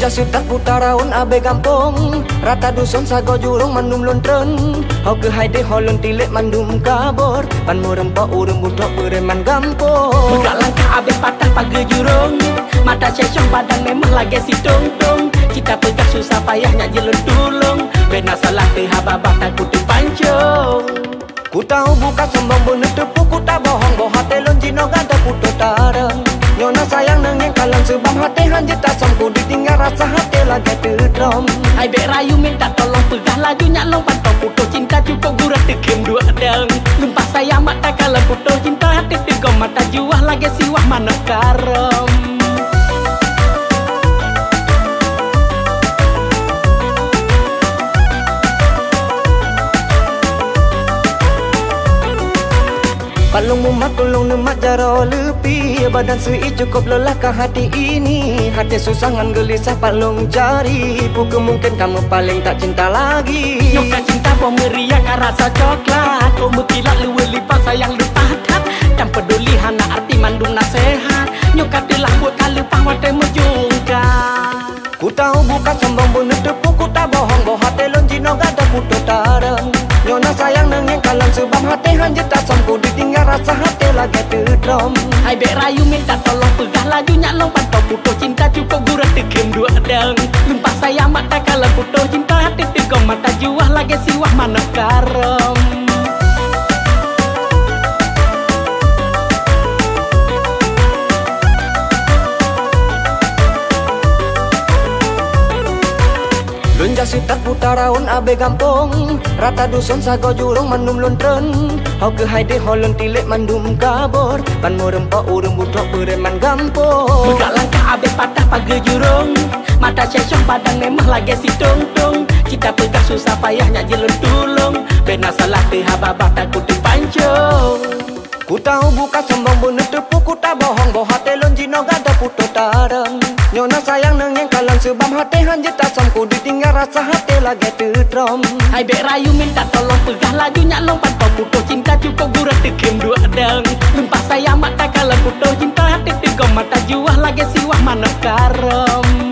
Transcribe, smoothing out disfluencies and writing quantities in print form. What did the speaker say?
Sutak putaraun abe gampong rata dusun sago jurung mandum lontren hau ke haide holon tilik mandum kabor pan murempa urem butok bereman gampong budak langkah abe patah pagi jurung mata cecong badan memang lagi si tong-tong kita pegang susah payahnya jelun tulung bena salah tehababah takut dipancung ku tahu buka sombong bener tepuk ku tak bohong boh hati lon jino gada puto tareng nyona sayang nengeng kalang sebab hati hanje tak somku ditinggal rasa hati lagi terdrom hai bek rayu minta tolong pegah laju nyak lompat kau puto cinta cukup gurah tekem dua deng lempah sayang mata kalau puto cinta hati tegom mata juah lagi siwah mana karom palung mumat tulung nemat jaro lepi badan sui cukup lelah ke hati ini hati susangan gelisah palung cari buku mungkin kamu paling tak cinta lagi nyoka cinta bom meriah kan rasa coklat kau berkilat luwe lipat sayang lupa tak dan peduli hana arti mandung nasihat nyoka telah buat kali pahwa temu juga ku tahu bukan sombong bener tepuk ku tak bohong boh hati lon jino gada puto tareng nyona sayang nengeng kalang sebab hati hanje tak somku ditinggal rasa hati lagi terdrom hai bek rayu minta tolong pegah laju nyak lompat kau puto cinta cukup gurah tekem dua deng lempah sayang mata kalau puto cinta hati tegom mata juah lagi siwah mana karom Lunja sutak putaraun abe gampong rata dusun sago jurung mandum lontren hau ke haide holon tilik mandum kabor pan murempa urem butok bereman gampong budak langkah abe patah pagi jurung mata cecong badan memang lagi si tong-tong kita pegang susah payahnya jelun tulung bena salah tehababah takut dipancung ku tahu buka sombong bener tepuk ku tak bohong boh hati lon jino gada puto tareng nyona sayang nengeng kalang sebab hati hanje tak somku ditinggal rasa hati lagi terdrom hai bek rayu minta tolong pegah laju nyak lompat kau puto cinta cukup gurah tekem dua deng lempah sayang mata kalau puto cinta hati tegom mata juah lagi siwah mana karom